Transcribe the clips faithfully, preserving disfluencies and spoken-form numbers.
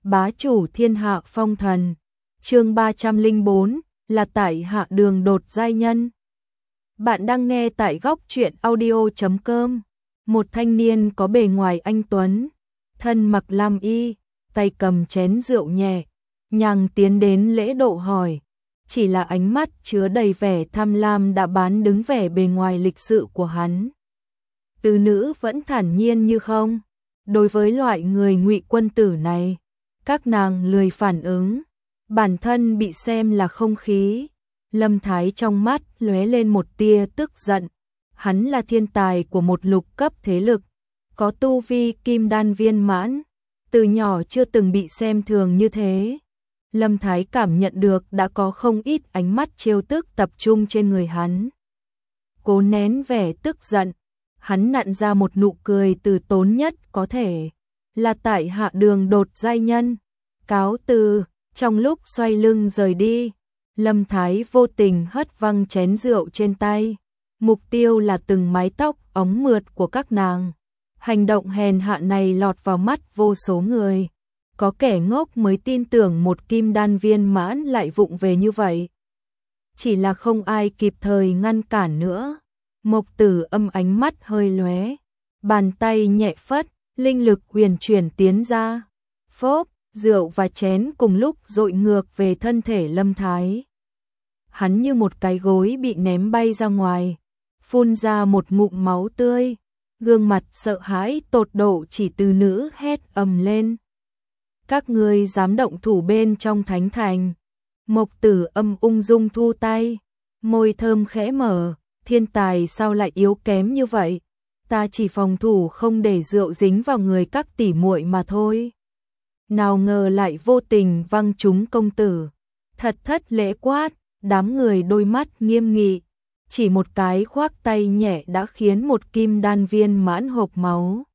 bá chủ thiên hạ phong thần. Chương ba trăm lẻ bốn là tại hạ đường đột giai nhân. Bạn đang nghe tại góc truyện audio chấm com. Một thanh niên có bề ngoài anh tuấn, thân mặc lam y, tay cầm chén rượu nhẹ, nhàng tiến đến lễ độ hỏi. Chỉ là ánh mắt chứa đầy vẻ tham lam đã bán đứng vẻ bề ngoài lịch sự của hắn. Từ nữ vẫn thản nhiên như không. Đối với loại người ngụy quân tử này, các nàng lười phản ứng, bản thân bị xem là không khí. Lâm Thái trong mắt lóe lên một tia tức giận. Hắn là thiên tài của một lục cấp thế lực, có tu vi kim đan viên mãn, từ nhỏ chưa từng bị xem thường như thế. Lâm Thái cảm nhận được đã có không ít ánh mắt trêu tức tập trung trên người hắn. Cố nén vẻ tức giận, hắn nặn ra một nụ cười từ tốn nhất có thể. Là tại hạ đường đột giai nhân, cáo từ. Trong lúc xoay lưng rời đi, Lâm Thái vô tình hất văng chén rượu trên tay. Mục tiêu là từng mái tóc óng mượt của các nàng. Hành động hèn hạ này lọt vào mắt vô số người. Có kẻ ngốc mới tin tưởng một kim đan viên mãn lại vụng về như vậy. Chỉ là không ai kịp thời ngăn cản nữa. Mộc Tử Âm ánh mắt hơi lóe, bàn tay nhẹ phất, linh lực huyền chuyển tiến ra. Phốp, rượu và chén cùng lúc dội ngược về thân thể Lâm Thái. Hắn như một cái gối bị ném bay ra ngoài, phun ra một ngụm máu tươi, gương mặt sợ hãi tột độ chỉ từ nữ hét ầm lên. Các ngươi dám động thủ bên trong thánh thành. Mộc Tử Âm ung dung thu tay, môi thơm khẽ mở. Thiên tài sao lại yếu kém như vậy? Ta chỉ phòng thủ không để rượu dính vào người các tỷ muội mà thôi. Nào ngờ lại vô tình văng trúng công tử. Thật thất lễ quát, đám người đôi mắt nghiêm nghị. Chỉ một cái khoác tay nhẹ đã khiến một kim đan viên mãn hộc máu.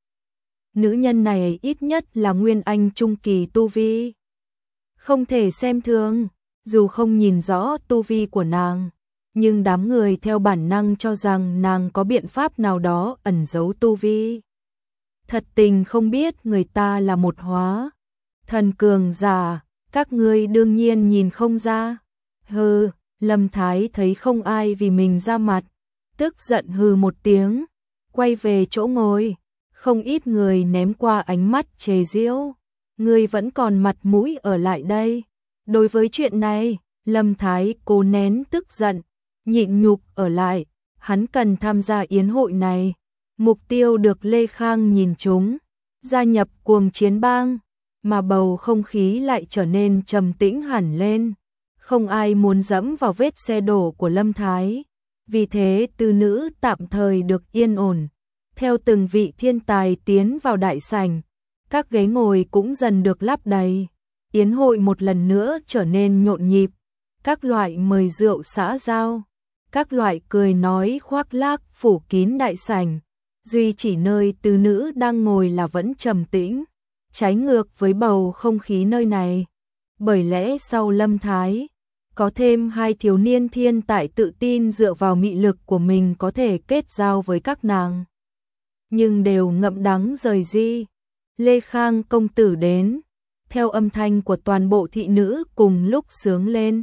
Nữ nhân này ít nhất là nguyên anh trung kỳ tu vi. Không thể xem thường, dù không nhìn rõ tu vi của nàng. Nhưng đám người theo bản năng cho rằng nàng có biện pháp nào đó ẩn giấu tu vi. Thật tình không biết người ta là một hóa thần cường giả, các ngươi đương nhiên nhìn không ra. Hừ, Lâm Thái thấy không ai vì mình ra mặt, tức giận hừ một tiếng, quay về chỗ ngồi. Không ít người ném qua ánh mắt chế giễu. Ngươi vẫn còn mặt mũi ở lại đây. Đối với chuyện này, Lâm Thái cố nén tức giận, nhịn nhục ở lại. Hắn cần tham gia yến hội này. Mục tiêu được Lê Khang nhìn trúng, gia nhập cuồng chiến bang, mà bầu không khí lại trở nên trầm tĩnh hẳn lên. Không ai muốn dẫm vào vết xe đổ của Lâm Thái. Vì thế từ nữ tạm thời được yên ổn. Theo từng vị thiên tài tiến vào đại sảnh, các ghế ngồi cũng dần được lắp đầy. Yến hội một lần nữa trở nên nhộn nhịp. Các loại mời rượu xã giao, các loại cười nói khoác lác phủ kín đại sảnh. Duy chỉ nơi từ nữ đang ngồi là vẫn trầm tĩnh, trái ngược với bầu không khí nơi này. Bởi lẽ sau Lâm Thái, có thêm hai thiếu niên thiên tài tự tin dựa vào mị lực của mình có thể kết giao với các nàng. Nhưng đều ngậm đắng rời di. Lê Khang công tử đến, theo âm thanh của toàn bộ thị nữ cùng lúc sướng lên.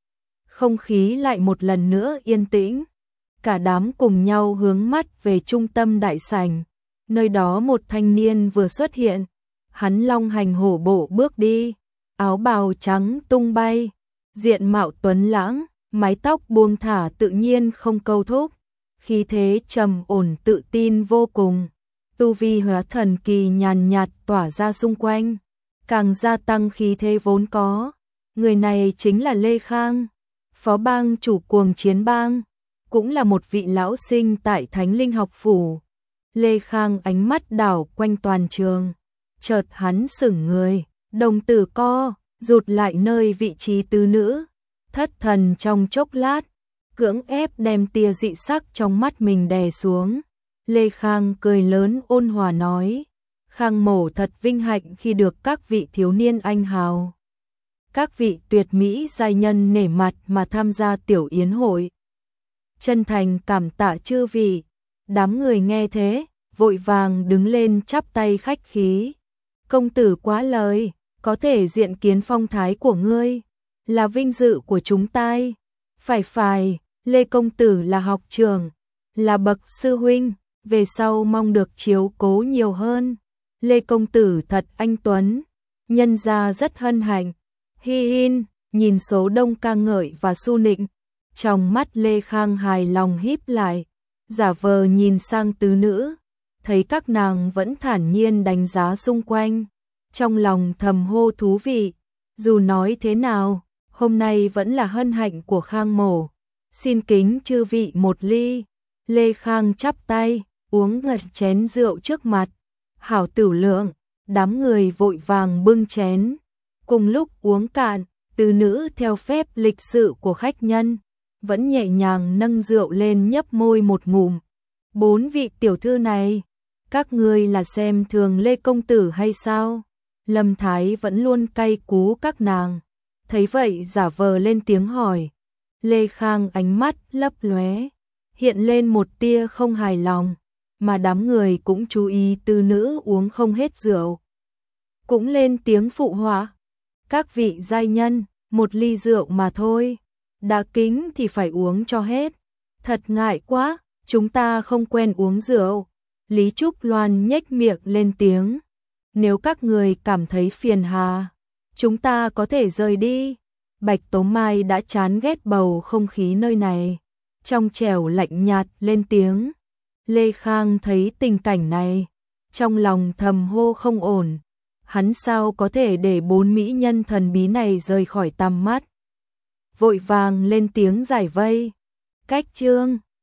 Không khí lại một lần nữa yên tĩnh. Cả đám cùng nhau hướng mắt về trung tâm đại sảnh. Nơi đó một thanh niên vừa xuất hiện. Hắn long hành hổ bộ bước đi, áo bào trắng tung bay, diện mạo tuấn lãng, mái tóc buông thả tự nhiên không câu thúc, khí thế trầm ổn tự tin vô cùng. Tu vi hóa thần kỳ nhàn nhạt tỏa ra xung quanh, càng gia tăng khí thế vốn có. Người này chính là Lê Khang, phó bang chủ cuồng chiến bang, cũng là một vị lão sinh tại Thánh Linh học phủ. Lê Khang ánh mắt đảo quanh toàn trường, chợt hắn sững người, đồng tử co, rụt lại nơi vị trí tứ nữ, thất thần trong chốc lát, cưỡng ép đem tia dị sắc trong mắt mình đè xuống. Lê Khang cười lớn ôn hòa nói, Khang mổ thật vinh hạnh khi được các vị thiếu niên anh hào, các vị tuyệt mỹ giai nhân nể mặt mà tham gia tiểu yến hội. Chân thành cảm tạ chư vị. Đám người nghe thế, vội vàng đứng lên chắp tay khách khí. Công tử quá lời, có thể diện kiến phong thái của ngươi, là vinh dự của chúng ta. Phải phải, Lê công tử là học trưởng, là bậc sư huynh, về sau mong được chiếu cố nhiều hơn. Lê công tử thật anh tuấn, nhân gia rất hân hạnh. Hi hin, nhìn số đông ca ngợi và su nịnh, trong mắt Lê Khang hài lòng híp lại, giả vờ nhìn sang tứ nữ, thấy các nàng vẫn thản nhiên đánh giá xung quanh, trong lòng thầm hô thú vị. Dù nói thế nào, hôm nay vẫn là hân hạnh của Khang mổ, xin kính chư vị một ly. Lê Khang chắp tay, uống ngật chén rượu trước mặt, hảo tửu lượng, đám người vội vàng bưng chén. Cùng lúc uống cạn, tứ nữ theo phép lịch sự của khách nhân, vẫn nhẹ nhàng nâng rượu lên nhấp môi một ngụm. Bốn vị tiểu thư này, các ngươi là xem thường Lê công tử hay sao? Lâm Thái vẫn luôn cay cú các nàng, thấy vậy giả vờ lên tiếng hỏi. Lê Khang ánh mắt lấp lóe, hiện lên một tia không hài lòng, mà đám người cũng chú ý tứ nữ uống không hết rượu, cũng lên tiếng phụ họa. Các vị giai nhân, một ly rượu mà thôi, đã kính thì phải uống cho hết. Thật ngại quá, chúng ta không quen uống rượu. Lý Trúc Loan nhếch miệng lên tiếng. Nếu các người cảm thấy phiền hà, chúng ta có thể rời đi. Bạch Tố Mai đã chán ghét bầu không khí nơi này, trong trẻo lạnh nhạt lên tiếng. Lê Khang thấy tình cảnh này, trong lòng thầm hô không ổn. Hắn sao có thể để bốn mỹ nhân thần bí này rời khỏi tầm mắt. Vội vàng lên tiếng giải vây. Cách chương